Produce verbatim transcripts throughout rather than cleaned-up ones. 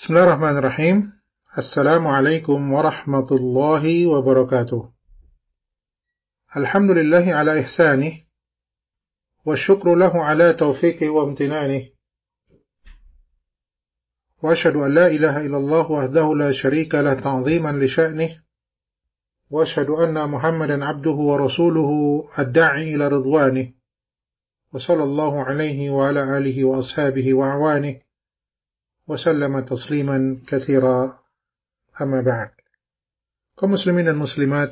Bismillahirrahmanirrahim. Assalamualaikum warahmatullahi wabarakatuh. Alhamdulillahi ala ihsanih, wa syukru lahu ala taufiqih wa amtinanih. Wa ashhadu an la ilaha illallah wahdahu la syarika lah ta'ziman li sya'nih. Wa ashhadu anna Muhammadan abduhu wa rasuluhu ad-da'i ila ridwanih. Wa sallallahu alaihi wa ala alihi wa ashabihi wa awanih. Wasallama tasliman katsira, amma ba'd. Kaum muslimin dan muslimat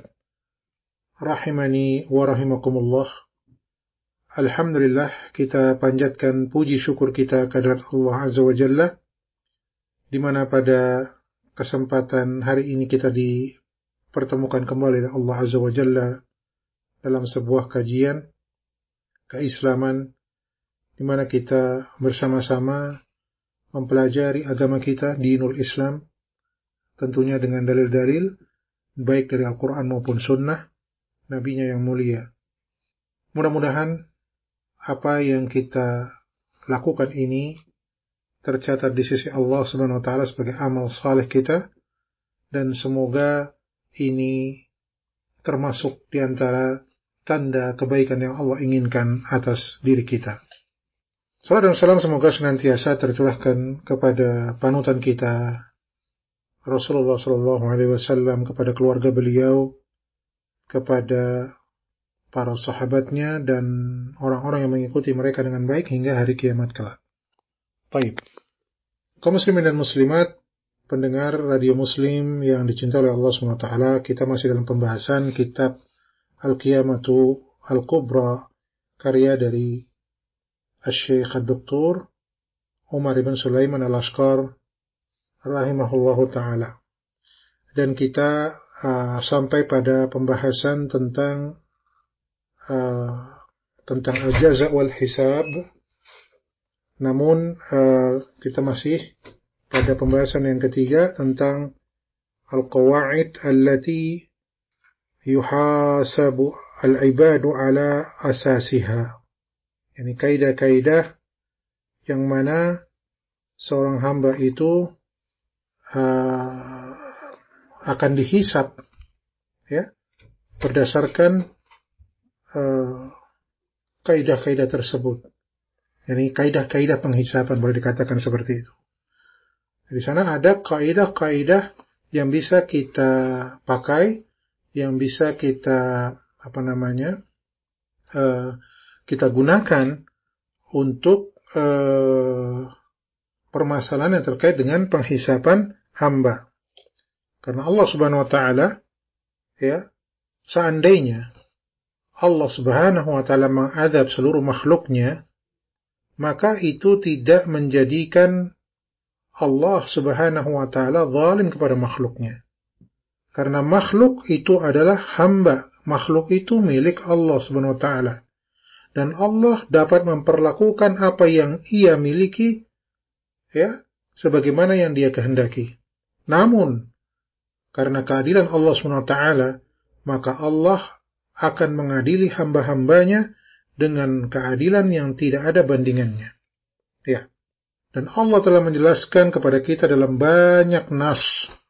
rahimani wa rahimakumullah. Alhamdulillah, kita panjatkan puji syukur kita kehadirat Allah Azza wa Jalla, di mana pada kesempatan hari ini kita dipertemukan kembali oleh Allah Azza wa Jalla dalam sebuah kajian keislaman, di mana kita bersama-sama mempelajari agama kita, dinul Islam, tentunya dengan dalil-dalil baik dari Al-Quran maupun Sunnah Nabi-Nya yang mulia. Mudah-mudahan apa yang kita lakukan ini tercatat di sisi Allah Subhanahu wa taala sebagai amal saleh kita, dan semoga ini termasuk di antara tanda kebaikan yang Allah inginkan atas diri kita. Salam dan salam semoga senantiasa tercurahkan kepada panutan kita Rasulullah sallallahu alaihi wasallam, kepada keluarga beliau, kepada para sahabatnya, dan orang-orang yang mengikuti mereka dengan baik hingga hari kiamat kelak. Baik. Kaum muslimin dan muslimat, pendengar radio Muslim yang dicintai oleh Allah subhanahu wa taala, kita masih dalam pembahasan kitab Al-Qiyamatu Al-Kubra, karya dari Al-Syeikh Al-Doktor Umar ibn Sulaiman Al-Ashqar rahimahullahu ta'ala. Dan kita uh, sampai pada pembahasan tentang uh, tentang al-jaza' wal hisab. Namun uh, kita masih pada pembahasan yang ketiga tentang al-qawa'id allati yuhasabu al-ibadu ala asasiha. Ini kaidah-kaidah yang mana seorang hamba itu uh, akan dihisab, ya, berdasarkan uh, kaidah-kaidah tersebut. Ini kaidah-kaidah penghisaban, boleh dikatakan seperti itu. Di sana ada kaidah-kaidah yang bisa kita pakai, yang bisa kita apa namanya uh, kita gunakan untuk uh, permasalahan yang terkait dengan penghisaban hamba. Karena Allah Subhanahu wa taala, ya, seandainya Allah Subhanahu wa taala mengadab seluruh makhluknya, maka itu tidak menjadikan Allah Subhanahu wa taala zalim kepada makhluknya. Karena makhluk itu adalah hamba, makhluk itu milik Allah Subhanahu wa taala. Dan Allah dapat memperlakukan apa yang ia miliki, ya, sebagaimana yang dia kehendaki. Namun, karena keadilan Allah subhanahu wa taala, maka Allah akan mengadili hamba-hambanya dengan keadilan yang tidak ada bandingannya. Ya. Dan Allah telah menjelaskan kepada kita dalam banyak nas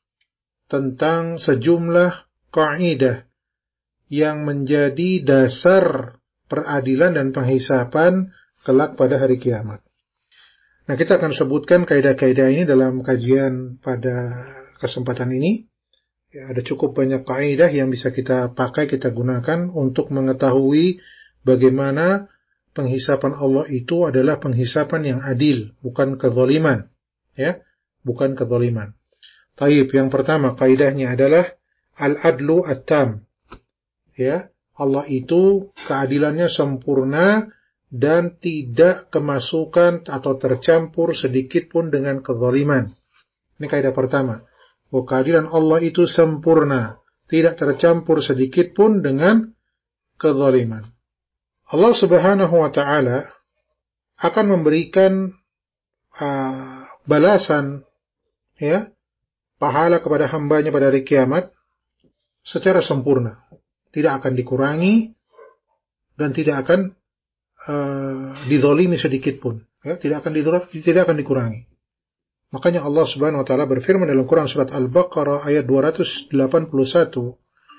tentang sejumlah kaidah yang menjadi dasar peradilan dan penghisaban kelak pada hari kiamat. Nah, kita akan sebutkan kaidah-kaidah ini dalam kajian pada kesempatan ini. Ya, ada cukup banyak kaidah yang bisa kita pakai, kita gunakan untuk mengetahui bagaimana penghisaban Allah itu adalah penghisaban yang adil, bukan kezaliman, ya, bukan kezaliman. Taib, yang pertama kaidahnya adalah al-adlu at-tam. Ya, Allah itu keadilannya sempurna dan tidak kemasukan atau tercampur sedikit pun dengan kezaliman. Ini kaidah pertama. Bahwa keadilan Allah itu sempurna, tidak tercampur sedikit pun dengan kezaliman. Allah Subhanahu wa taala akan memberikan uh, balasan, ya, pahala kepada hambanya pada hari kiamat secara sempurna. Tidak akan dikurangi dan tidak akan uh, dizalimi sedikit pun, ya, tidak akan didorong, tidak akan dikurangi. Makanya Allah Subhanahu wa taala berfirman dalam Quran surat Al-Baqarah ayat dua ratus delapan puluh satu,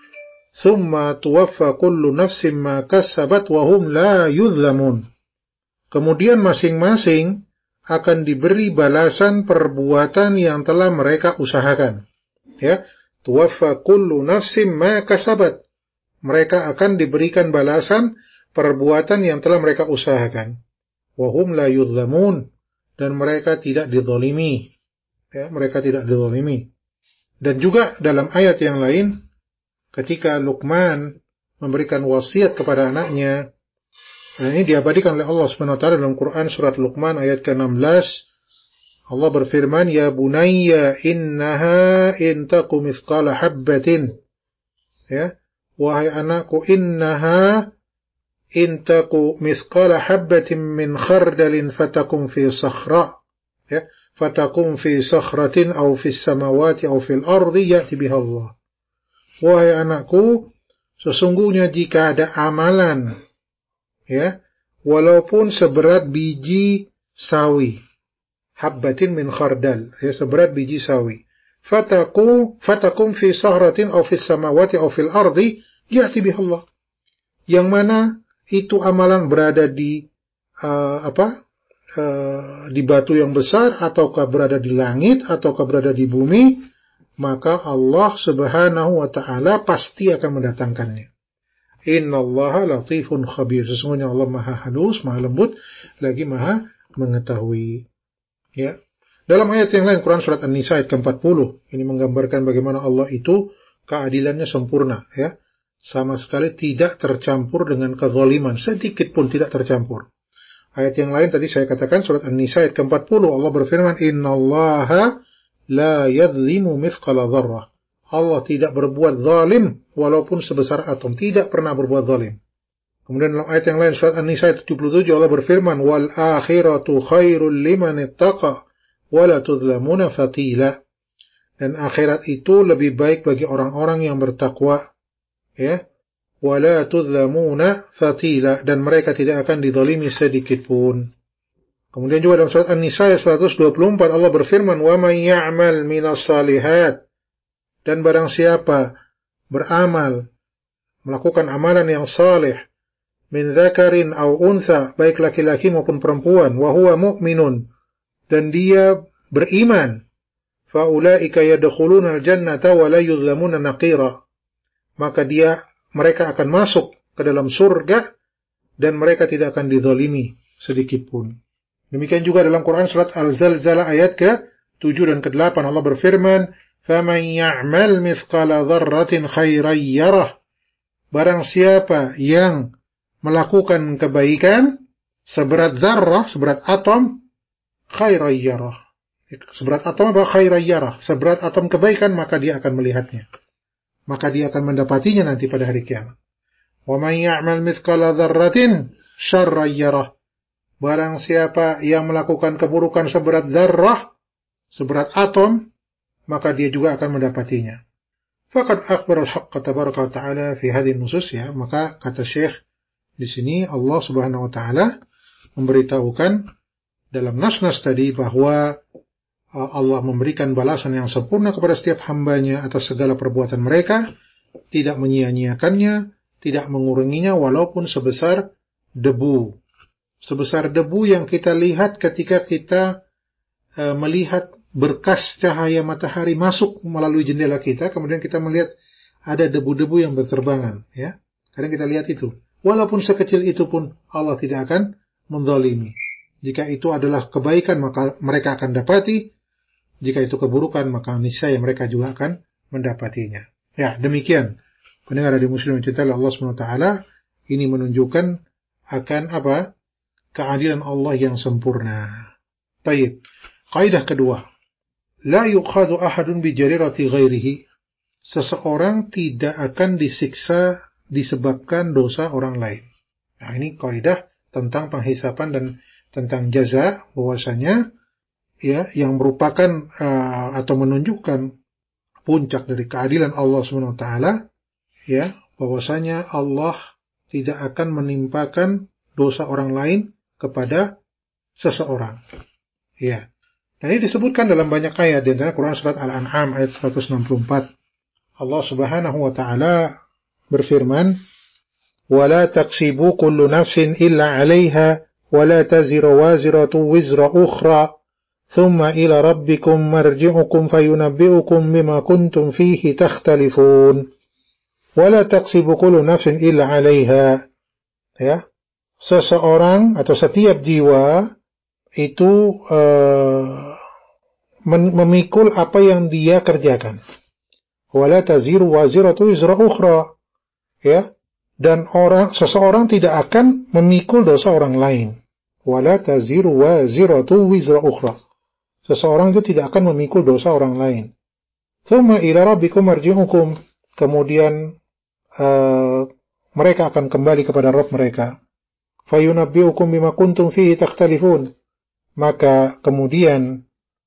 "Tsumma tuwaffa kullu nafsin ma kasabat wa hum la yuzlamun." Kemudian masing-masing akan diberi balasan perbuatan yang telah mereka usahakan. Ya, tuwaffa kullu nafsin ma kasabat. Mereka akan diberikan balasan perbuatan yang telah mereka usahakan. Wa hum la yuzlamun. Dan mereka tidak dizalimi. Ya, mereka tidak dizalimi. Dan juga dalam ayat yang lain, ketika Luqman memberikan wasiat kepada anaknya, nah ini diabadikan oleh Allah Subhanahu wa taala dalam Quran surat Luqman ayat ke enam belas. Allah berfirman, "Ya bunayya innaha in taku mithqala habbatin." Ya, wahai anakku, innaha in taku mithqala habbatin min khardalin fatakum fi sakhra, ya, fatakum fi sakhratin aw fi samawati aw fil ardi ya'ti biha Allah. Wahai anakku, sesungguhnya jika ada amalan, ya, walaupun seberat biji sawi, habbatin min khardal, ya, seberat biji sawi, fataku fatakum fi sakhratin aw fi samawati aw fil ardi ya'ti biha Allah. Yang mana itu amalan berada di uh, apa uh, di batu yang besar, ataukah berada di langit, ataukah berada di bumi, maka Allah Subhanahu wa taala pasti akan mendatangkannya. Innallaha latifun khabir. Sesungguhnya Allah Maha halus, Maha lembut, lagi Maha mengetahui. Ya. Dalam ayat yang lain, Quran surat An-Nisa ayat ke empat puluh, ini menggambarkan bagaimana Allah itu keadilannya sempurna, ya. Sama sekali tidak tercampur dengan kezaliman, sedikit pun tidak tercampur. Ayat yang lain tadi saya katakan surat An-Nisa ayat ke empat puluh, Allah berfirman, "Innallaha la yadhlimu mithqala dzarrah." Allah tidak berbuat zalim walaupun sebesar atom, tidak pernah berbuat zalim. Kemudian dalam ayat yang lain surat An-Nisa ayat tujuh puluh tujuh Allah berfirman, "Wal akhiratu khairul liman ittaqa wa la tudhlamuna fatila." Dan akhirat itu lebih baik bagi orang-orang yang bertakwa, ya, wala tudlamuna fatila, dan mereka tidak akan dizalimi sedikit pun. Kemudian juga dalam surat An-Nisa ayat seratus dua puluh empat Allah berfirman, wa may ya'mal minas salihat, dan barang siapa beramal, melakukan amalan yang saleh, min dzakarin aw untha, baik laki-laki maupun perempuan, wa huwa mu'minun, dan dia beriman, fa ulaika yadkhuluna al-jannata wa la yuzlamuna naqira, maka dia mereka akan masuk ke dalam surga dan mereka tidak akan dizalimi sedikit pun. Demikian juga dalam Quran surat Al-Zalzalah ayat ke tujuh dan ke delapan Allah berfirman, "Faman ya'mal mithqala dzarratin khairan yarah." Barang siapa yang melakukan kebaikan seberat zarrah, seberat atom, khairan yarah. Seberat atom apa? Khairan yarah. Seberat atom kebaikan, maka dia akan melihatnya. Maka dia akan mendapatinya nanti pada hari kiamat. Wa man ya'mal mithqala dzarratin syarran yarah. Barang siapa yang melakukan keburukan seberat zarrah, seberat atom, maka dia juga akan mendapatinya. Faqad akhbara al-haqq tabaraka wa ta'ala fi hadhihi an-nusus, ya, maka kata Syekh di sini Allah Subhanahu wa taala memberitahukan dalam nas-nas tadi bahwa Allah memberikan balasan yang sempurna kepada setiap hambanya atas segala perbuatan mereka, tidak menyia-nyiakannya, tidak menguranginya walaupun sebesar debu. Sebesar debu yang kita lihat ketika kita e, melihat berkas cahaya matahari masuk melalui jendela kita, kemudian kita melihat ada debu-debu yang berterbangan, ya. Kadang kita lihat itu. Walaupun sekecil itu pun Allah tidak akan menzalimi. Jika itu adalah kebaikan, maka mereka akan dapati. Jika itu keburukan, maka niscaya mereka juga akan mendapatinya. Ya, demikian. Pendengar radio Muslim yang dicintai Allah Subhanahu wa taala, ini menunjukkan akan apa? Keadilan Allah yang sempurna. Baik. Kaidah kedua. La yuqadu ahadun bi jarirati ghairihi. Seseorang tidak akan disiksa disebabkan dosa orang lain. Nah, ini kaidah tentang penghisapan dan tentang jaza, bahwasanya ya, yang merupakan uh, atau menunjukkan puncak dari keadilan Allah Subhanahu wa taala, ya, bahwasanya Allah tidak akan menimpakan dosa orang lain kepada seseorang. Ya. Dan ini disebutkan dalam banyak ayat, di antara Quran surat Al-An'am ayat seratus enam puluh empat. Allah Subhanahu wa taala berfirman, "Wa la taksibu kullu nafsin illa 'alaiha wa la taziru waziratu wizra ukhra, thumma ila rabbikum marji'ukum fayunabbi'ukum bima kuntum fihi takhtalifun." Wa la taksibu kullu nafsin illa 'alaiha. Ya, seseorang atau setiap jiwa itu uh, memikul apa yang dia kerjakan. Wala taziru waziratu wizra ukhra. Ya, dan orang seseorang tidak akan memikul dosa orang lain. Wala taziru waziratu wizra ukhra. Seseorang itu tidak akan memikul dosa orang lain. Tsumma ila rabbikum marji'ukum. Kemudian uh, mereka akan kembali kepada Rabb mereka. Fayunabbi'ukum bima kuntum fihi takhtalifun. Maka kemudian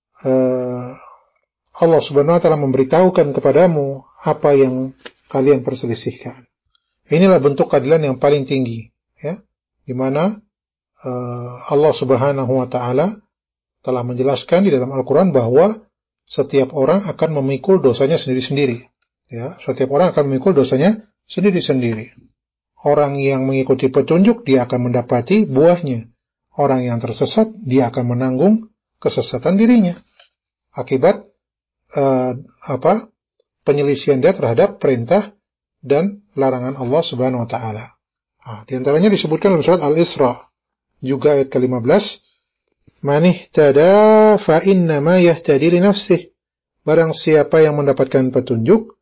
uh, Allah Subhanahu wa taala memberitahukan kepadamu apa yang kalian perselisihkan. Inilah bentuk keadilan yang paling tinggi, ya, di mana uh, Allah Subhanahu wa taala telah menjelaskan di dalam Al-Qur'an bahwa setiap orang akan memikul dosanya sendiri-sendiri. Ya, setiap orang akan memikul dosanya sendiri-sendiri. Orang yang mengikuti petunjuk, dia akan mendapati buahnya. Orang yang tersesat, dia akan menanggung kesesatan dirinya akibat uh, apa penyelisihan dia terhadap perintah dan larangan Allah Subhanahu wa taala. Nah, di antaranya disebutkan dalam surat Al-Isra juga ayat ke lima belas, "Man ihtada fa innama yahtadi li nafsihi." Barang siapa yang mendapatkan petunjuk,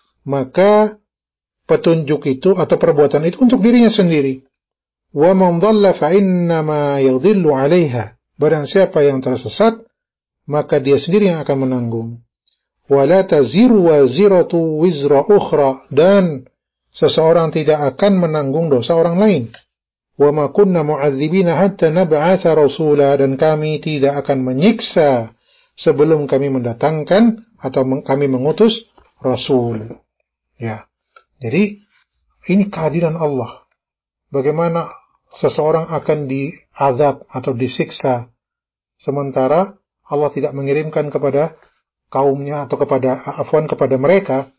maka petunjuk itu atau perbuatan itu untuk dirinya sendiri. Wa man dhalla fa innama yadhillu 'alaiha. Barang siapa yang tersesat, maka dia sendiri yang akan menanggung. Wa la taziru waziratu wizra ukhra, dan seseorang tidak akan menanggung dosa orang lain. Wa ma kunna mu'adzibina hatta nab'atha rasula, dan kami tidak akan menyiksa sebelum kami mendatangkan atau kami mengutus rasul. Ya. Jadi ini keadilan Allah. Bagaimana seseorang akan diazab atau disiksa sementara Allah tidak mengirimkan kepada kaumnya atau kepada afwan kepada mereka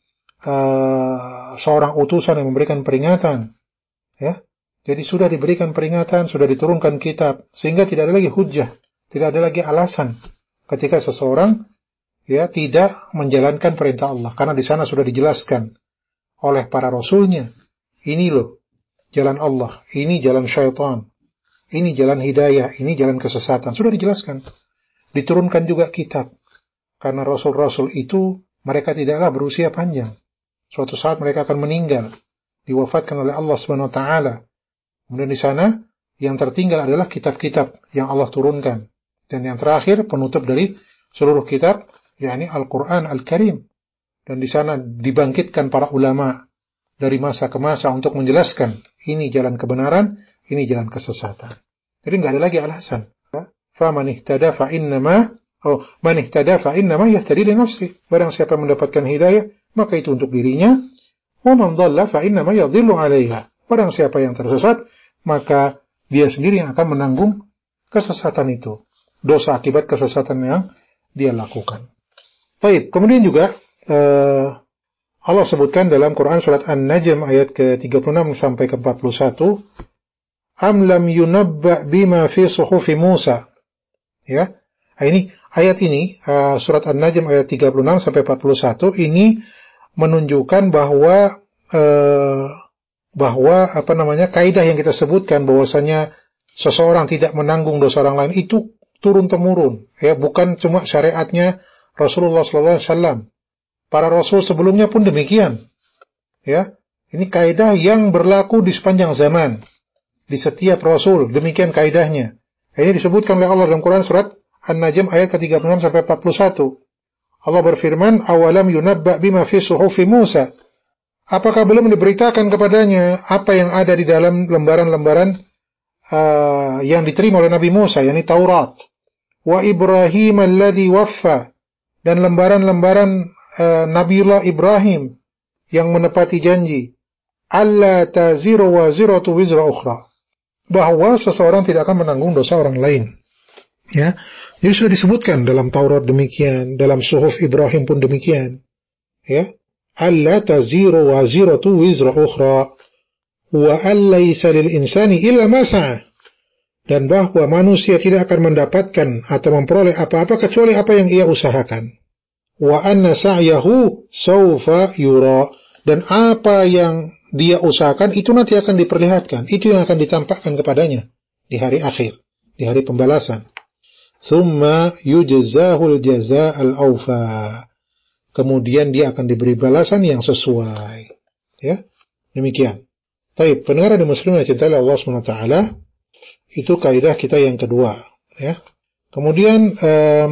uh, seorang utusan yang memberikan peringatan, ya. Jadi sudah diberikan peringatan, sudah diturunkan kitab, sehingga tidak ada lagi hujjah, tidak ada lagi alasan ketika seseorang ya tidak menjalankan perintah Allah, karena di sana sudah dijelaskan oleh para rasulnya, ini loh jalan Allah, ini jalan syaitan, ini jalan hidayah, ini jalan kesesatan, sudah dijelaskan. Diturunkan juga kitab, karena rasul-rasul itu mereka tidaklah berusia panjang. Suatu saat mereka akan meninggal, diwafatkan oleh Allah Subhanahu wa taala. Kemudian di sana yang tertinggal adalah kitab-kitab yang Allah turunkan, dan yang terakhir penutup dari seluruh kitab, yakni Al-Qur'an Al-Karim. Dan di sana dibangkitkan para ulama dari masa ke masa untuk menjelaskan ini jalan kebenaran, ini jalan kesesatan. Jadi nggak ada lagi alasan. Fa man ihtada fa innama oh man ihtada fa innama yahtadi li nafsihi. Barang siapa mendapatkan hidayah, maka itu untuk dirinya. Wa man dhalla fa innama yadhillu 'alaiha. Barang siapa yang tersesat, maka dia sendiri yang akan menanggung kesesatan itu. Dosa akibat kesesatan yang dia lakukan. Baik, kemudian juga uh, Allah sebutkan dalam Quran surat An-Najm ayat ke tiga puluh enam sampai ke empat puluh satu, Am lam yunabba bima fi suhufi Musa. Ya. Nah, ini ayat ini uh, surat An-Najm ayat tiga puluh enam sampai empat puluh satu ini menunjukkan bahwa uh, bahwa apa namanya kaidah yang kita sebutkan bahwasanya seseorang tidak menanggung dosa orang lain itu turun temurun, ya, bukan cuma syariatnya Rasulullah sallallahu alaihi wasallam. Para rasul sebelumnya pun demikian. Ya, ini kaidah yang berlaku di sepanjang zaman. Di setiap rasul demikian kaidahnya. Ini disebutkan oleh Allah dalam Quran surat An-Najm ayat ke tiga puluh enam sampai empat puluh satu. Allah berfirman, "Awalam yunabba bima fi suhufi Musa." Apakah belum diberitakan kepadanya apa yang ada di dalam lembaran-lembaran uh, yang diterima oleh Nabi Musa, yakni Taurat. Wa Ibrahim alladhi waffa, dan lembaran-lembaran Uh, Nabiullah Ibrahim yang menepati janji, alla taziru waziratu wizra ukhra, bahwa seseorang tidak akan menanggung dosa orang lain. Ya, Jadi sudah disebutkan dalam Taurat demikian, dalam Suhuf Ibrahim pun demikian. Ya, alla taziru waziratu wizra ukhra wa allaysa lil insani illa ma sa'a. Dan bahwa manusia tidak akan mendapatkan atau memperoleh apa-apa kecuali apa yang ia usahakan. Wa anna sa'yahu sawfa yura, dan apa yang dia usahakan itu nanti akan diperlihatkan, itu yang akan ditampakkan kepadanya di hari akhir, di hari pembalasan. Thumma yujzahul jazaa'al awfa, kemudian dia akan diberi balasan yang sesuai. Ya, demikian. Baik, pendengar dan muslimin yang cintai Allah subhanahu wa taala, itu kaidah kita yang kedua, ya. Kemudian um,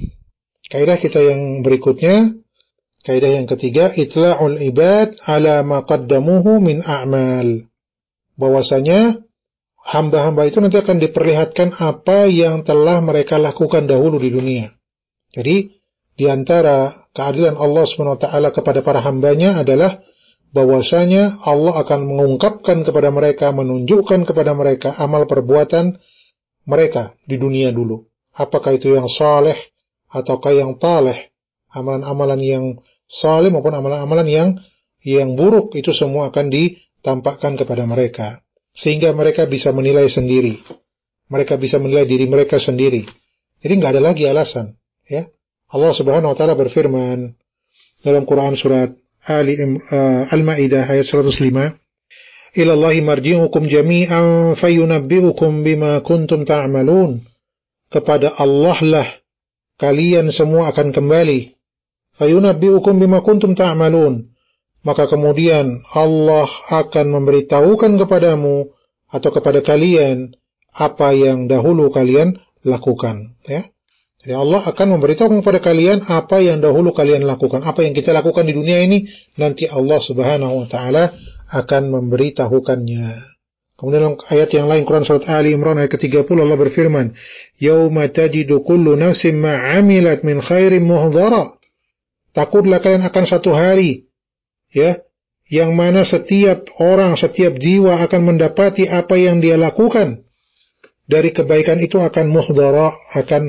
kaidah kita yang berikutnya, kaidah yang ketiga, itla'ul ibad ala ma qaddamuhu min a'mal. Bahwasanya hamba-hamba itu nanti akan diperlihatkan apa yang telah mereka lakukan dahulu di dunia. Jadi di antara keadilan Allah subhanahu wa taala kepada para hambanya adalah bahwasanya Allah akan mengungkapkan kepada mereka, menunjukkan kepada mereka amal perbuatan mereka di dunia dulu. Apakah itu yang saleh ataukah yang taleh, amalan-amalan yang saleh maupun amalan-amalan yang yang buruk, itu semua akan ditampakkan kepada mereka, sehingga mereka bisa menilai sendiri. Mereka bisa menilai diri mereka sendiri. Jadi nggak ada lagi alasan, ya. Allah Subhanahu wa taala berfirman dalam Quran surat Ali uh, Al-Maidah ayat seratus lima, "Ilallahi marji'ukum jami'an fayunabbi'ukum bima kuntum ta'malun." Kepada Allah lah kalian semua akan kembali. Fayunabbi'ukum bima kuntum ta'malun. Maka kemudian Allah akan memberitahukan kepadamu atau kepada kalian apa yang dahulu kalian lakukan, ya. Jadi Allah akan memberitahukan kepada kalian apa yang dahulu kalian lakukan. Apa yang kita lakukan di dunia ini, nanti Allah Subhanahu wa taala akan memberitahukannya. Kemudian dalam ayat yang lain, Quran surat Ali Imran ayat ketiga puluh, Allah berfirman, "Yauma tajidu kullu nafsin ma 'amilat min khairin muhdhara." Takutlah kalian akan satu hari, ya, yang mana setiap orang, setiap jiwa akan mendapati apa yang dia lakukan dari kebaikan itu akan muhdhara, akan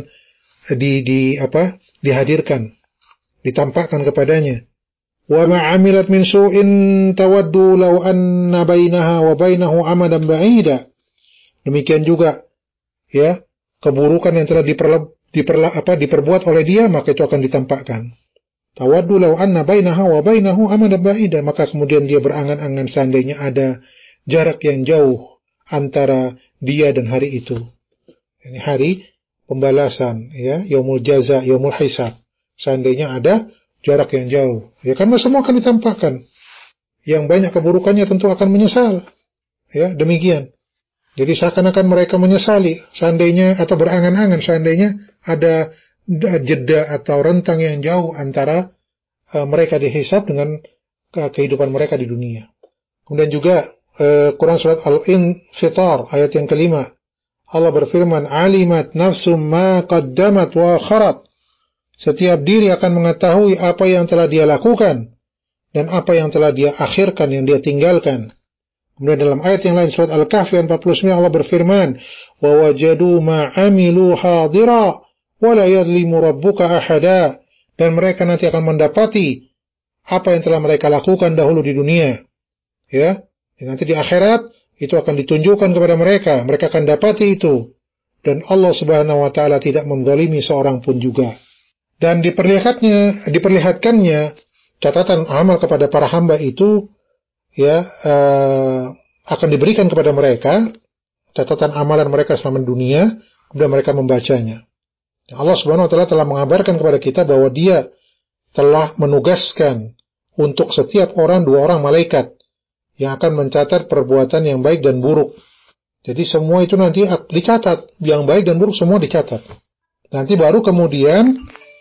di di apa? dihadirkan, ditampakkan kepadanya. Wa ma 'amilat min su'in tawaddu law anna bainaha wa bainahu amadan ba'ida. Demikian juga, ya, keburukan yang telah diperla, diperla, apa, diperbuat oleh dia, maka itu akan ditampakkan. Tawaddu law anna bainaha wa bainahu amadan ba'ida, maka kemudian dia berangan-angan seandainya ada jarak yang jauh antara dia dan hari itu. Ini hari pembalasan, ya, yaumul jaza, yaumul hisab. Seandainya ada jarak yang jauh, ya, karena semua akan ditampakkan. Yang banyak keburukannya tentu akan menyesal, ya, demikian. Jadi seakan-akan mereka menyesali seandainya, atau berangan-angan seandainya ada jeda atau rentang yang jauh antara uh, mereka dihisab dengan uh, kehidupan mereka di dunia. Kemudian juga uh, Quran surat Al-Infitar ayat yang kelima, Allah berfirman, "Alimat nafsum ma qaddamat wa akharat." Setiap diri akan mengetahui apa yang telah dia lakukan dan apa yang telah dia akhirkan, yang dia tinggalkan. Kemudian dalam ayat yang lain surat Al-Kahfi empat puluh sembilan, Allah berfirman, "Wa wajadu ma 'amilu hadira wa la yadhlimu rabbuka ahada." Dan mereka nanti akan mendapati apa yang telah mereka lakukan dahulu di dunia. Ya, dan nanti di akhirat itu akan ditunjukkan kepada mereka, mereka akan dapati itu. Dan Allah Subhanahu wa taala tidak menzalimi seorang pun juga. Dan diperlihatkannya, diperlihatkannya catatan amal kepada para hamba itu, ya, uh, akan diberikan kepada mereka catatan amalan mereka selama dunia, kemudian mereka membacanya. Dan Allah Subhanahu wa taala telah mengabarkan kepada kita bahwa Dia telah menugaskan untuk setiap orang dua orang malaikat yang akan mencatat perbuatan yang baik dan buruk. Jadi semua itu nanti dicatat, yang baik dan buruk semua dicatat. Nanti baru kemudian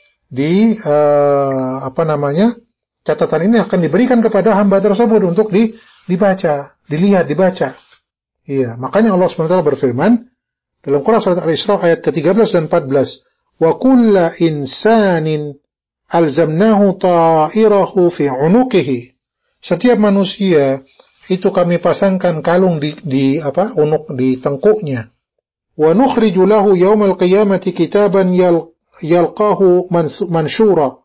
di uh, apa namanya catatan ini akan diberikan kepada hamba tersebut untuk di, dibaca, dilihat, dibaca. Iya, makanya Allah subhanahu wa taala berfirman dalam Quran surat Al-Isra ayat ke tiga belas dan empat belas, "Wa kulla insanin alzamnahu ta'irahu fi 'unuqihi." Setiap manusia itu kami pasangkan kalung di, di apa unuk di tengkuknya, wa nukhriju lahu yaumal qiyamati kitaban yal, yalqahu mansyura.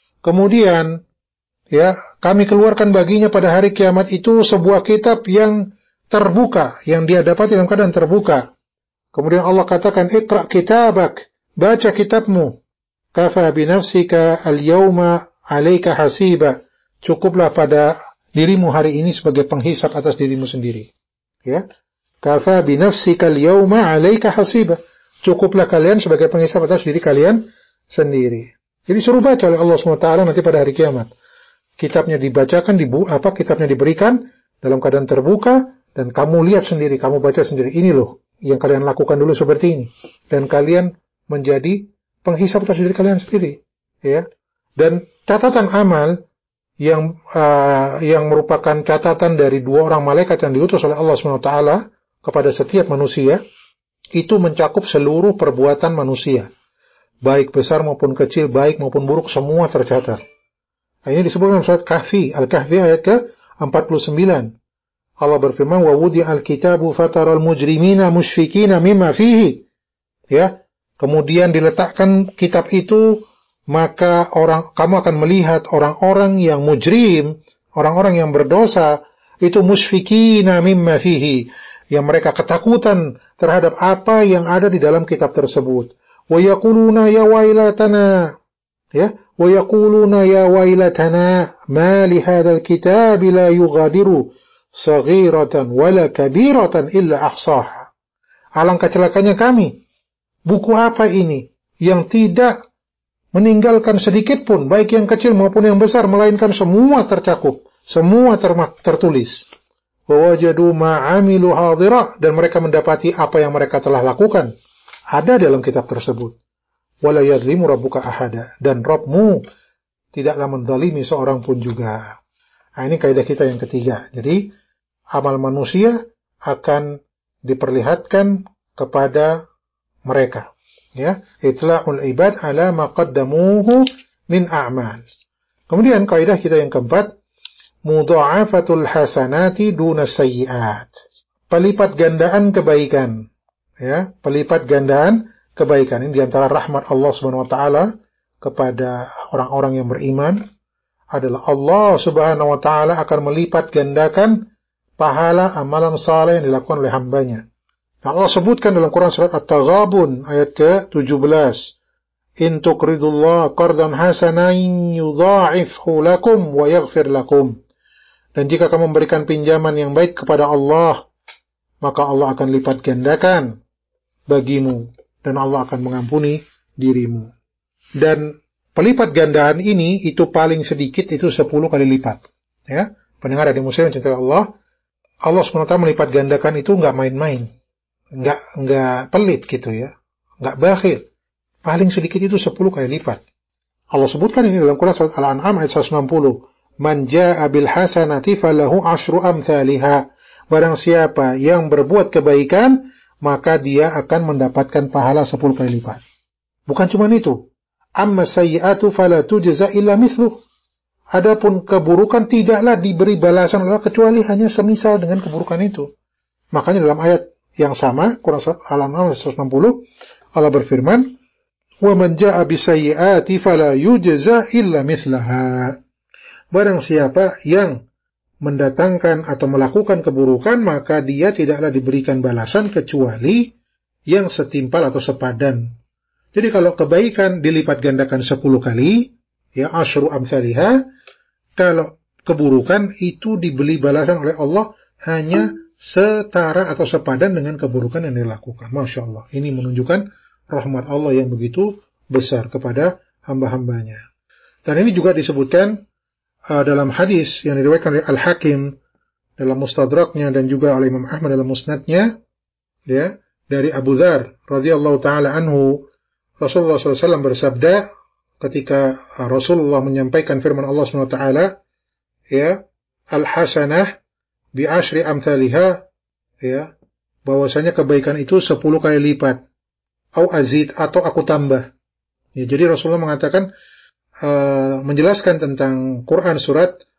Kemudian ya, kami keluarkan baginya pada hari kiamat itu sebuah kitab yang terbuka, yang dia dapat dalam keadaan terbuka. Kemudian Allah katakan, "Iqra kitabak," baca kitabmu. "Kafa bi nafsika al-yawma 'alaika hasiba." Cukuplah pada dirimu hari ini sebagai penghisab atas dirimu sendiri. Ya. "Kafa bi nafsika al-yawma 'alaika hasiba." Cukuplah kalian sebagai penghisab atas diri kalian sendiri. Jadi suruh baca oleh Allah subhanahu wa taala nanti pada hari kiamat. Kitabnya dibacakan, dibu apa kitabnya diberikan dalam keadaan terbuka, dan kamu lihat sendiri, kamu baca sendiri, ini loh yang kalian lakukan dulu seperti ini, dan kalian menjadi penghisab atas diri kalian sendiri, ya. Dan catatan amal yang uh, yang merupakan catatan dari dua orang malaikat yang diutus oleh Allah subhanahu wa taala kepada setiap manusia, itu mencakup seluruh perbuatan manusia, baik besar maupun kecil, baik maupun buruk, semua tercatat. Nah, ini disebutkan dalam surat Kahfi, Al-Kahfi ayat ke empat puluh sembilan. Allah berfirman, "Wa wudi'al kitabu fataral mujrimina musyfikina mimma fihi." Ya, kemudian diletakkan kitab itu, maka orang kamu akan melihat orang-orang yang mujrim, orang-orang yang berdosa, itu musyfikina mimma fihi, yang mereka ketakutan terhadap apa yang ada di dalam kitab tersebut. Wa yaquluna ya wailatana, ya, wa yaquluna ya wailatana ma li hadzal kitabi la yughadiru saghiratan wala kabiratan illa ahsaha. Alangkah celakanya kami, buku apa ini yang tidak meninggalkan sedikit pun, baik yang kecil maupun yang besar, melainkan semua tercakup, semua tertulis. Wa wajadu ma 'amilu hadira, dan mereka mendapati apa yang mereka telah lakukan ada dalam kitab tersebut. Wala yadlimu rabbuka ahada, dan Rabbmu tidaklah menzalimi seorang pun juga. Nah, ini kaidah kita yang ketiga. Jadi amal manusia akan diperlihatkan kepada mereka. Ya, itla'ul ibad ala ma qaddamuhu min a'mal. Kemudian kaidah kita yang keempat, mudha'afatul hasanati duna sayyi'at. Pelipat gandaan kebaikan. Ya, pelipat gandaan kebaikan ini diantara rahmat Allah Subhanahu wa taala kepada orang-orang yang beriman adalah Allah Subhanahu wa taala akan melipat gandakan pahala amalan saleh yang dilakukan oleh hambanya. Nah, Allah sebutkan dalam Quran surat At-Taghabun ayat ke tujuh belas, "In tuqridullaha qardan hasanan yudha'ifhu lakum wa yaghfir lakum." Dan jika kamu memberikan pinjaman yang baik kepada Allah, maka Allah akan lipat gandakan bagimu dan Allah akan mengampuni dirimu. Dan pelipat gandaan ini itu paling sedikit itu sepuluh kali lipat. Ya, pendengar di muslim yang cinta Allah, Allah subhanahu wa taala melipat gandakan itu enggak main-main. Enggak enggak pelit gitu ya. Enggak bakhil. Paling sedikit itu sepuluh kali lipat. Allah sebutkan ini dalam Quran surat Al-An'am ayat seratus enam puluh. Man jaa'a bil hasanati falahu asyru amsalihha. Barang siapa yang berbuat kebaikan, maka dia akan mendapatkan pahala sepuluh kali lipat. Bukan cuma itu. Amma sayyi'atu fala tujza illa mithluh. Adapun keburukan tidaklah diberi balasan Allah kecuali hanya semisal dengan keburukan itu. Makanya dalam ayat yang sama, Quran surat Al-An'am seratus enam puluh, Allah berfirman, "Wa man jaa'a bisayyi'ati fala yujza illa mithlaha." Barang siapa yang mendatangkan atau melakukan keburukan, maka dia tidaklah diberikan balasan kecuali yang setimpal atau sepadan. Jadi kalau kebaikan dilipat gandakan sepuluh kali, ya asyru amsalihha, kalau keburukan itu diberi balasan oleh Allah hanya setara atau sepadan dengan keburukan yang dilakukan. Masya Allah. Ini menunjukkan rahmat Allah yang begitu besar kepada hamba-hambanya. Dan ini juga disebutkan uh, dalam hadis yang diriwayatkan oleh Al-Hakim dalam Mustadraknya dan juga oleh Imam Ahmad dalam Musnadnya, ya, dari Abu Dzar radhiyallahu taala anhu, Rasulullah sallallahu alaihi wasallam bersabda ketika Rasulullah menyampaikan firman Allah subhanahu wa taala, ya, al-hasanah bi asyri amsalihha, ya, bahwasanya kebaikan itu sepuluh kali lipat, au azid, atau aku tambah. Ya, jadi Rasulullah mengatakan uh, menjelaskan tentang Quran surat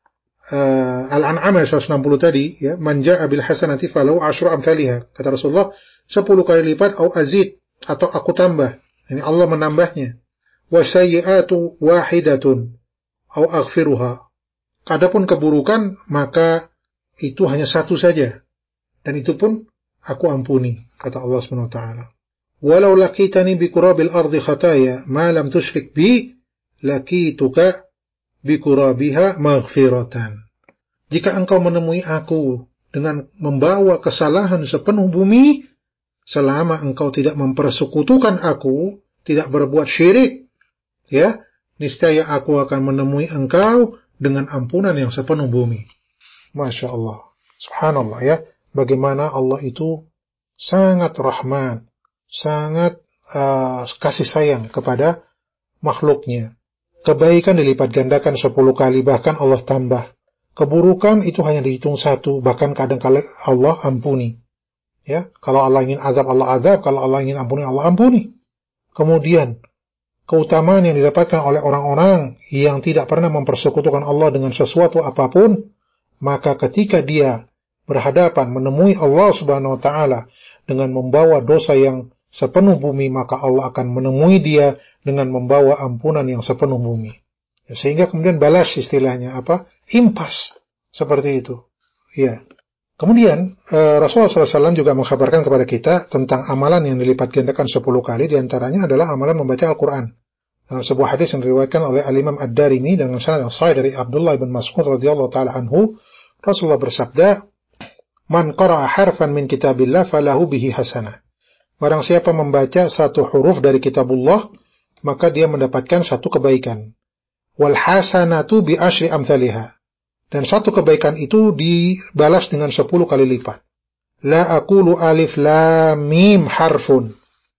uh, Al-An'am seratus enam puluh tadi, ya, man ja'a bil hasanati falahu asyru amsalihha. Kata Rasulullah, sepuluh kali lipat au azid, atau aku tambah. Ini Allah menambahnya. Wa sayyi'atu wahidatun au aghfiruha. Adapun keburukan, maka itu hanya satu saja, dan itu pun aku ampuni, kata Allah Subhanahu wa taala. Walau laqitani bi qurabil ardi khataya ma lam tusyrik bi laqituka bi qurabiha maghfiratan. Jika engkau menemui aku dengan membawa kesalahan sepenuh bumi, selama engkau tidak mempersekutukan aku, tidak berbuat syirik, ya, niscaya aku akan menemui engkau dengan ampunan yang sepenuh bumi. Masya Allah. Subhanallah, ya. Bagaimana Allah itu sangat rahman, sangat uh, kasih sayang kepada makhluknya. Kebaikan dilipat gandakan sepuluh kali, bahkan Allah tambah. Keburukan itu hanya dihitung satu, bahkan kadang-kadang Allah ampuni. Ya, kalau Allah ingin azab, Allah azab. Kalau Allah ingin ampuni, Allah ampuni. Kemudian keutamaan yang didapatkan oleh orang-orang yang tidak pernah mempersekutukan Allah dengan sesuatu apapun, maka ketika dia berhadapan menemui Allah Subhanahu wa taala dengan membawa dosa yang sepenuh bumi, maka Allah akan menemui dia dengan membawa ampunan yang sepenuh bumi. Ya, sehingga kemudian balas, istilahnya apa? Impas, seperti itu. Ya. Kemudian eh, Rasulullah shallallahu alaihi wasallam juga mengkhabarkan kepada kita tentang amalan yang dilipat gandakan sepuluh kali, diantaranya adalah amalan membaca Al-Quran. Dalam sebuah hadis yang diriwayatkan oleh Al-Imam Ad-Darimi dengan sanad yang sahih dari Abdullah bin Mas'ud radhiyallahu taala anhu, Rasulullah bersabda, "Man qara'a harfan min kitabillah falahu bihi hasanah." Barang siapa membaca satu huruf dari kitabullah, maka dia mendapatkan satu kebaikan. Wal hasanatu bi asyri amsalihha. Dan satu kebaikan itu dibalas dengan sepuluh kali lipat. La aqulu alif lam mim harfun.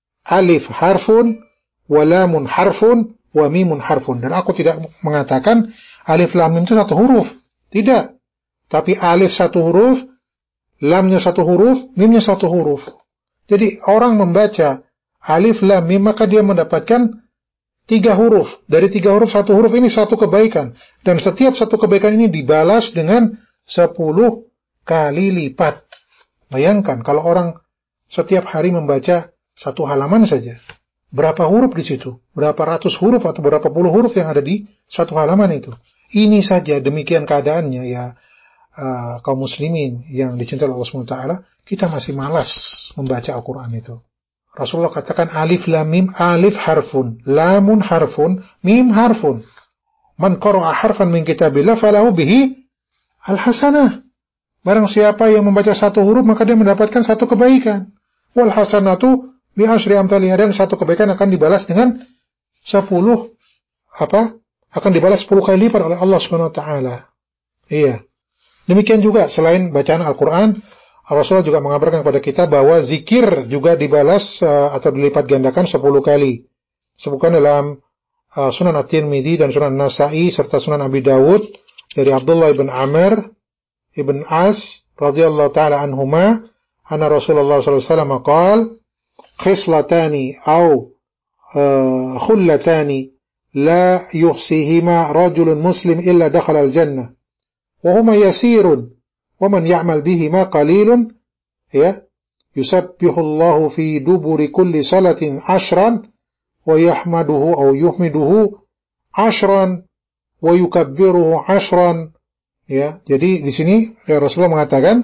Alif harfun, wa lamun harfun, wa mimun harfun. Dan aku tidak mengatakan alif lam mim itu satu huruf. Tidak. Tapi alif satu huruf, lamnya satu huruf, mimnya satu huruf. Jadi orang membaca alif lam mim, maka dia mendapatkan tiga huruf. Dari tiga huruf, satu huruf ini satu kebaikan. Dan setiap satu kebaikan ini dibalas dengan sepuluh kali lipat. Bayangkan kalau orang setiap hari membaca satu halaman saja. Berapa huruf di situ? Berapa ratus huruf atau berapa puluh huruf yang ada di satu halaman itu? Ini saja demikian keadaannya, ya, uh, kaum muslimin yang dicintai Allah subhanahu wa taala, kita masih malas membaca Al-Quran itu. Rasulullah katakan alif lam mim, alif harfun, lamun harfun, mim harfun. Man qara'a harfan min kitabillah falahu bihi al-hasanah. Barang siapa yang membaca satu huruf, maka dia mendapatkan satu kebaikan. Wal hasanatu bi asyri amsalihha, dan satu kebaikan akan dibalas dengan sepuluh apa? Akan dibalas sepuluh kali lipat oleh Allah Subhanahu wa taala. Iya. Demikian juga selain bacaan Al-Qur'an, Rasulullah juga mengabarkan kepada kita bahwa zikir juga dibalas uh, atau dilipat gandakan sepuluh kali. Sebutkan dalam uh, Sunan At-Tirmidzi dan Sunan Nasa'i serta Sunan Abi Dawud dari Abdullah ibn Amr ibn As radhiyallahu taala anhuma, anna Rasulullah sallallahu alaihi wasallam qaal, khislatani aw uh, khullatani la yuhsihima rajulun muslim illa dakhala al-jannah wa huma yasirun ومن يعمل بهما قليل ya يسبح الله في دبر كل صلاة عشرا ويحمده أو يحمده عشرا ويكبره عشرا. Ya, jadi di sini ya, Rasulullah mengatakan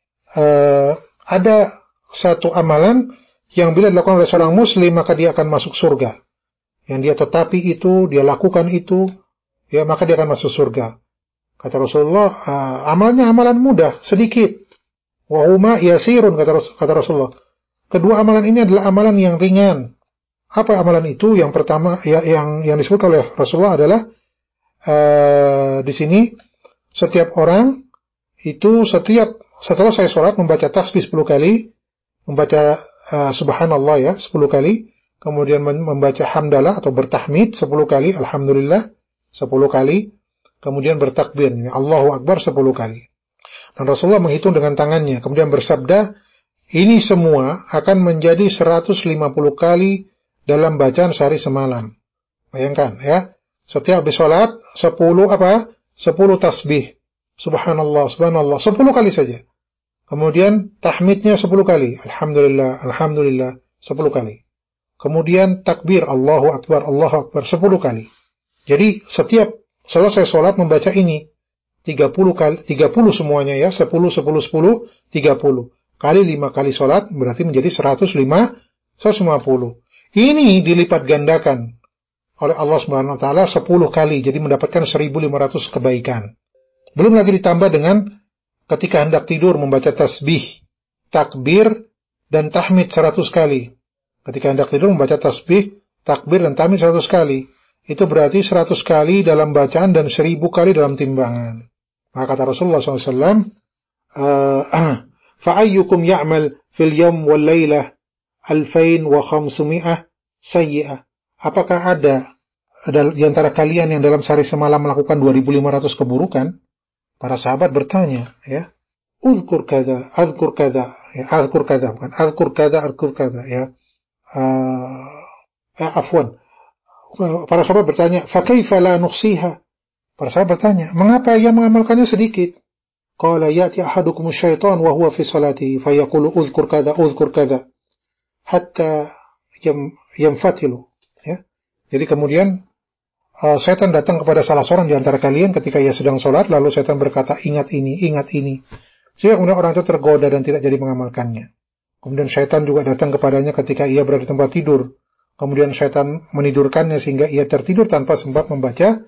uh, ada satu amalan yang bila dilakukan oleh seorang muslim maka dia akan masuk surga. Yang dia tetapi itu, dia lakukan itu, ya, maka dia akan masuk surga. Kata Rasulullah, uh, amalnya amalan mudah, sedikit. Wa huma yasirun, kata, kata Rasulullah. Kedua amalan ini adalah amalan yang ringan. Apa amalan itu? Yang pertama, ya, yang yang disebut oleh Rasulullah adalah uh, di sini setiap orang itu setiap setelah saya sholat membaca tasbih sepuluh kali, membaca uh, subhanallah ya sepuluh kali, kemudian membaca hamdalah atau bertahmid sepuluh kali, alhamdulillah sepuluh kali. Kemudian bertakbir, Allahu Akbar sepuluh kali. Dan Rasulullah menghitung dengan tangannya, kemudian bersabda, ini semua akan menjadi seratus lima puluh kali dalam bacaan sehari semalam. Bayangkan ya, setiap habis sholat sepuluh apa? sepuluh tasbih, subhanallah, subhanallah, sepuluh kali saja. Kemudian tahmidnya sepuluh kali, alhamdulillah, alhamdulillah, sepuluh kali. Kemudian takbir, Allahu Akbar, Allahu Akbar, sepuluh kali. Jadi setiap selesai sholat membaca ini, tiga puluh kali, tiga puluh semuanya ya, sepuluh, sepuluh, sepuluh, tiga puluh. Kali lima kali sholat berarti menjadi seratus lima, seratus lima puluh. Ini dilipat gandakan oleh Allah Subhanahu wa taala sepuluh kali, jadi mendapatkan seribu lima ratus kebaikan. Belum lagi ditambah dengan ketika hendak tidur membaca tasbih, takbir, dan tahmid seratus kali. Ketika hendak tidur membaca tasbih, takbir, dan tahmid seratus kali. Itu berarti seratus kali dalam bacaan dan seribu kali dalam timbangan. Maka kata Rasulullah shallallahu alaihi wasallam, فَأَيُّكُمْ يَعْمَلْ فِي الْيَوْمِ وَاللَّيْلَةِ أَلْفَيْنِ وَخَمْسُمِائَةِ سَيِّئَةٍ. Apakah ada di antara kalian yang dalam sehari semalam melakukan dua ribu lima ratus keburukan? Para sahabat bertanya, ya, uzkur kada, azkur kada, ya, azkur kada, bukan, azkur kada, azkur kada, ya, uh, eh, afwan. Para sahabat bertanya, fakaifa la nuhsiha? Para sahabat bertanya, mengapa ia mengamalkannya sedikit? Qala ya'ti ahadukum syaitan wa huwa fi salatihi, fayaqulu uzkur kada, uzkur kada, hatta yam, yamfatilu, ya. Jadi kemudian Uh, setan datang kepada salah seorang di antara kalian ketika ia sedang sholat, lalu setan berkata, ingat ini, ingat ini. Sehingga kemudian orang itu tergoda dan tidak jadi mengamalkannya. Kemudian setan juga datang kepadanya ketika ia berada di tempat tidur. Kemudian setan menidurkannya sehingga ia tertidur tanpa sempat membaca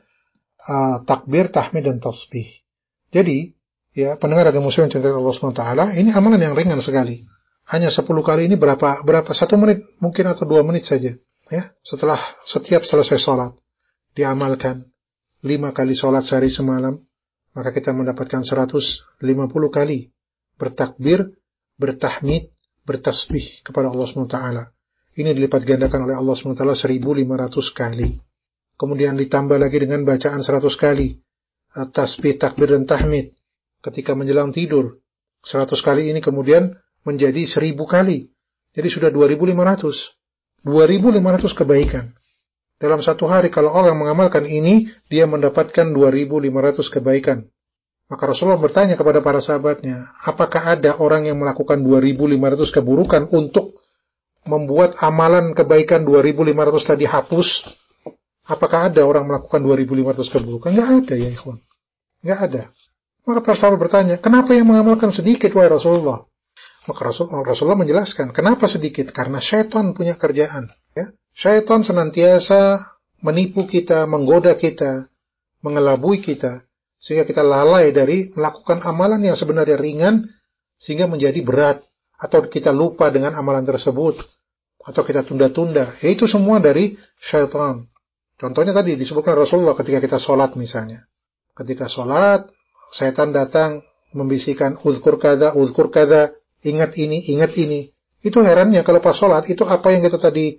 uh, takbir, tahmid, dan tasbih. Jadi, ya, pendengar dan muslim yang dicintai Allah subhanahu wa taala, ini amalan yang ringan sekali. Hanya sepuluh kali ini berapa, berapa, satu menit mungkin atau dua menit saja. Ya, setelah setiap selesai sholat diamalkan lima kali sholat sehari semalam, maka kita mendapatkan seratus lima puluh kali bertakbir, bertahmid, bertasbih kepada Allah subhanahu wa taala. Ini dilipat gandakan oleh Allah subhanahu wa taala seribu lima ratus kali. Kemudian ditambah lagi dengan bacaan seratus kali tasbih, takbir, dan tahmid ketika menjelang tidur. seratus kali ini kemudian menjadi seribu kali. Jadi sudah dua ribu lima ratus. dua ribu lima ratus kebaikan. Dalam satu hari kalau orang mengamalkan ini, dia mendapatkan dua ribu lima ratus kebaikan. Maka Rasulullah bertanya kepada para sahabatnya, apakah ada orang yang melakukan dua ribu lima ratus keburukan untuk membuat amalan kebaikan dua ribu lima ratus tadi hapus? Apakah ada orang melakukan dua ribu lima ratus keburukan? Enggak ada ya ikhwan. Enggak ada. Maka para sahabat bertanya, kenapa yang mengamalkan sedikit wahai Rasulullah? Maka Rasulullah menjelaskan, kenapa sedikit? Karena syaitan punya kerjaan. Ya? Syaitan senantiasa menipu kita, menggoda kita, mengelabui kita, sehingga kita lalai dari melakukan amalan yang sebenarnya ringan, sehingga menjadi berat, atau kita lupa dengan amalan tersebut, atau kita tunda-tunda. Ya, itu semua dari syaitan. Contohnya tadi disebutkan Rasulullah ketika kita sholat misalnya. Ketika sholat, syaitan datang membisikkan, uzkur kada, uzkur kada, ingat ini, ingat ini. Itu herannya kalau pas sholat, itu apa yang kita tadi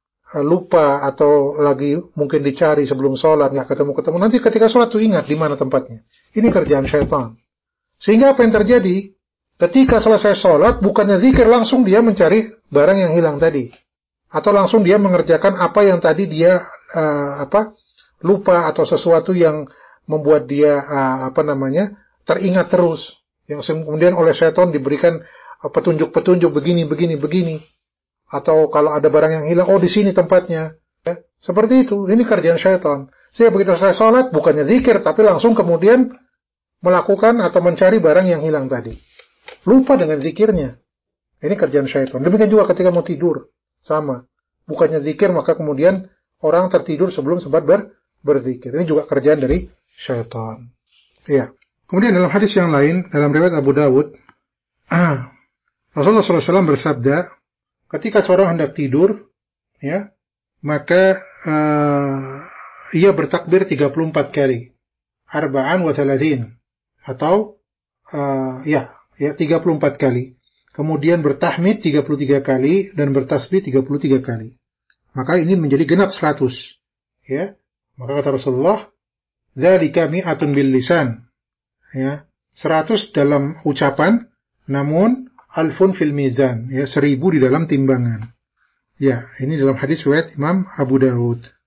lupa atau lagi mungkin dicari sebelum sholat, nggak ketemu-ketemu. Nanti ketika sholat tuh ingat di mana tempatnya. Ini kerjaan syaitan. Sehingga apa yang terjadi? Ketika selesai sholat, bukannya zikir, langsung dia mencari barang yang hilang tadi. Atau langsung dia mengerjakan apa yang tadi dia uh, apa lupa, atau sesuatu yang membuat dia uh, apa namanya teringat terus. Yang kemudian oleh syaitan diberikan uh, petunjuk-petunjuk begini, begini, begini. Atau kalau ada barang yang hilang, oh di sini tempatnya. Ya, seperti itu. Ini kerjaan syaitan. Sehingga begitu selesai sholat, bukannya zikir, tapi langsung kemudian melakukan atau mencari barang yang hilang tadi. Lupa dengan zikirnya. Ini kerjaan syaitan. Demikian juga ketika mau tidur. Sama. Bukannya zikir, maka kemudian orang tertidur sebelum sempat ber, berzikir. Ini juga kerjaan dari syaitan. Ya. Kemudian dalam hadis yang lain, dalam riwayat Abu Dawud, Rasulullah shallallahu alaihi wasallam bersabda, ketika seorang hendak tidur, ya, maka uh, ia bertakbir tiga puluh empat kali, arba'an wa thalathin, atau uh, ya, ya tiga puluh empat kali. Kemudian bertahmid tiga puluh tiga kali dan bertasbih tiga puluh tiga kali. Maka ini menjadi genap seratus. Ya, maka kata Rasulullah, dzalika mi'atun bil lisan. Ya, seratus dalam ucapan, namun alfun fil mizan, ya, seribu di dalam timbangan. Ya, ini dalam hadis riwayat Imam Abu Dawud.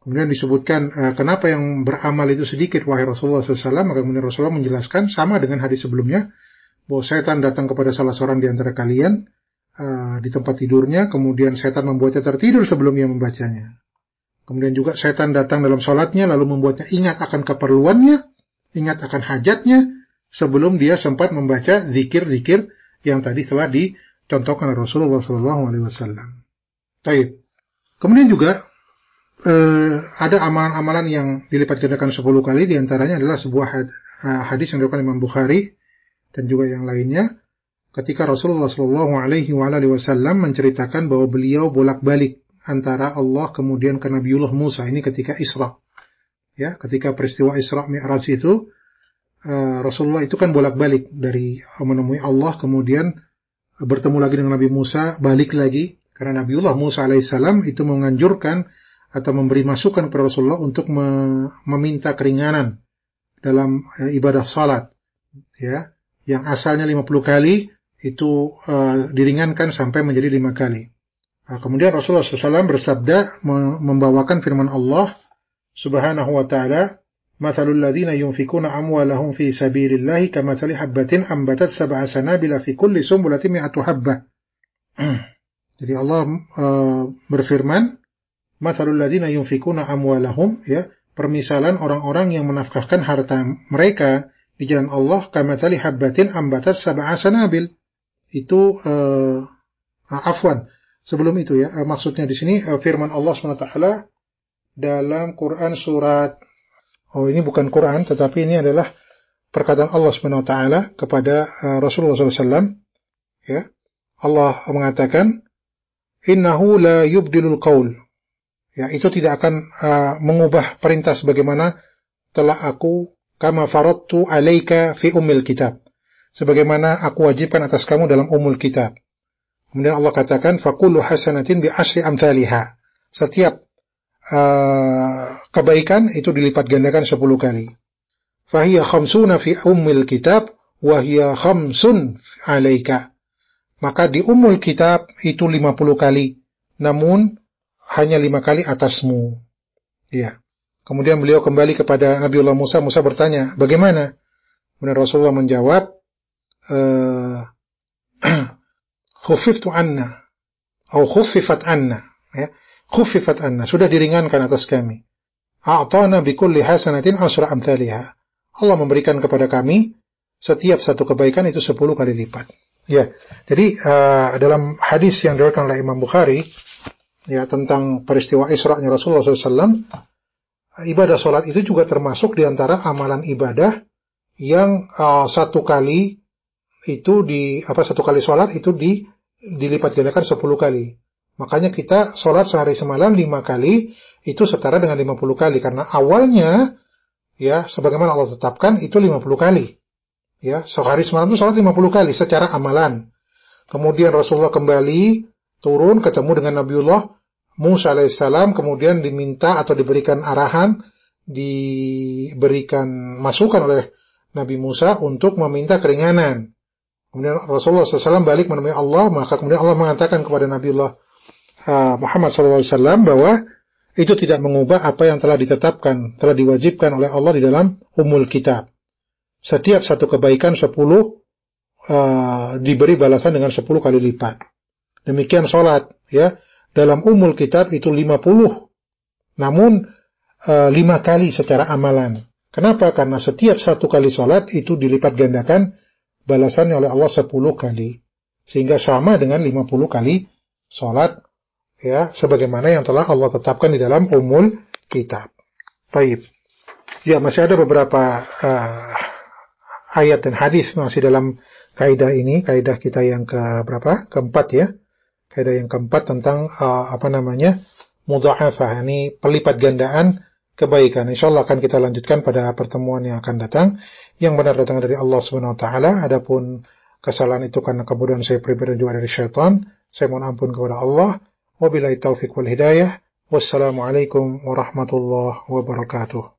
Kemudian disebutkan uh, kenapa yang beramal itu sedikit wahai Rasulullah shallallahu alaihi wasallam. Maka kemudian Rasulullah menjelaskan sama dengan hadis sebelumnya, bahwa setan datang kepada salah seorang di antara kalian uh, di tempat tidurnya, kemudian setan membuatnya tertidur sebelum ia membacanya. Kemudian juga setan datang dalam sholatnya lalu membuatnya ingat akan keperluannya, ingat akan hajatnya sebelum dia sempat membaca zikir-zikir yang tadi telah dicontohkan oleh Rasulullah shallallahu alaihi wasallam. Baik. Kemudian juga Uh, ada amalan-amalan yang dilipat gandakan sepuluh kali, diantaranya adalah sebuah had, uh, hadis yang diriwayatkan Imam Bukhari dan juga yang lainnya, ketika Rasulullah Shallallahu Alaihi Wasallam menceritakan bahwa beliau bolak-balik antara Allah kemudian ke Nabiullah Musa, ini ketika Isra, ya, ketika peristiwa Isra Mi'raj itu, uh, Rasulullah itu kan bolak-balik dari menemui Allah, kemudian bertemu lagi dengan Nabi Musa, balik lagi, karena Nabiullah Musa alaihissalam itu menganjurkan atau memberi masukan kepada Rasulullah untuk me- meminta keringanan dalam e, ibadah salat, ya, yang asalnya lima puluh kali itu e, diringankan sampai menjadi lima kali. Nah, kemudian Rasulullah shallallahu alaihi wasallam bersabda me- membawakan firman Allah Subhanahu wa taala, "Mathalul ladzina yunfikuna amwalahum fi sabilillahi kamathali habbatin ambatat sab'a sanabila fi kulli sumbulatin mi'atu habbah." Jadi Allah e, berfirman, Mathalul ladzina yunfikuna amwalahum, ya, permisalan orang-orang yang menafkahkan harta mereka di jalan Allah, kamathali habbatin ambatat sab'a sanabil. Itu uh, afwan. Sebelum itu ya, uh, maksudnya di sini uh, firman Allah subhanahu wa taala dalam Quran surat, oh ini bukan Quran tetapi ini adalah perkataan Allah subhanahu wa taala kepada uh, Rasulullah shallallahu alaihi wasallam, ya. Allah mengatakan, "Innahu la yubdilul qaul." Ya, itu tidak akan uh, mengubah perintah sebagaimana telah aku kama faradtu alaika fi ummil kitab. Sebagaimana aku wajibkan atas kamu dalam ummul kitab. Kemudian Allah katakan faqulu hasanatin bi asyri amsalha. Setiap uh, kebaikan itu dilipat gandakan sepuluh kali. Fahiya khamsuna fi ummil kitab wa hiya khamsun alaika. Maka di ummul kitab itu lima puluh kali. Namun hanya lima kali atasmu. Ya. Kemudian beliau kembali kepada Nabiullah Musa. Musa bertanya, bagaimana? Kemudian Rasulullah menjawab, khufiftu anna, atau khufifat anna. Ya. Khufifat anna, sudah diringankan atas kami. A'tana bikulli hasanatin asra amthaliha. Allah memberikan kepada kami setiap satu kebaikan itu sepuluh kali lipat. Ya. Jadi uh, dalam hadis yang diriwayatkan oleh Imam Bukhari, ya, tentang peristiwa Isra-nya Rasulullah shallallahu alaihi wasallam, ibadah sholat itu juga termasuk diantara amalan ibadah yang uh, satu kali itu di apa satu kali sholat itu di dilipat gandakan sepuluh kali. Makanya kita sholat sehari semalam lima kali itu setara dengan lima puluh kali, karena awalnya, ya, sebagaimana Allah tetapkan itu lima puluh kali. Ya, sehari semalam itu sholat lima puluh kali secara amalan. Kemudian Rasulullah kembali turun ketemu dengan Nabiullah Musa alaihissalam, kemudian diminta atau diberikan arahan, diberikan masukan oleh Nabi Musa untuk meminta keringanan. Kemudian Rasulullah shallallahu alaihi wasallam balik menemui Allah, maka kemudian Allah mengatakan kepada Nabiullah uh, Muhammad shallallahu alaihi wasallam bahwa itu tidak mengubah apa yang telah ditetapkan, telah diwajibkan oleh Allah di dalam Ummul Kitab. Setiap satu kebaikan sepuluh uh, diberi balasan dengan sepuluh kali lipat. Demikian sholat, ya. Dalam Ummul Kitab itu lima puluh. Namun uh, lima kali secara amalan. Kenapa? Karena setiap satu kali sholat itu dilipat gandakan balasannya oleh Allah sepuluh kali. Sehingga sama dengan lima puluh kali sholat, ya, sebagaimana yang telah Allah tetapkan di dalam Ummul Kitab. Baik. Ya, masih ada beberapa uh, ayat dan hadis masih dalam kaidah ini, kaidah kita yang ke berapa? Keempat, ya. Kaidah yang keempat tentang uh, apa namanya? Mudha'afah, ini pelipat gandaan kebaikan. Insyaallah akan kita lanjutkan pada pertemuan yang akan datang. Yang benar datang dari Allah Subhanahu wa taala, adapun kesalahan itu karena kebodohan saya pribadi dan juga dari syaitan. Saya mohon ampun kepada Allah. Wabillahi taufiq wal hidayah. Wassalamualaikum warahmatullahi wabarakatuh.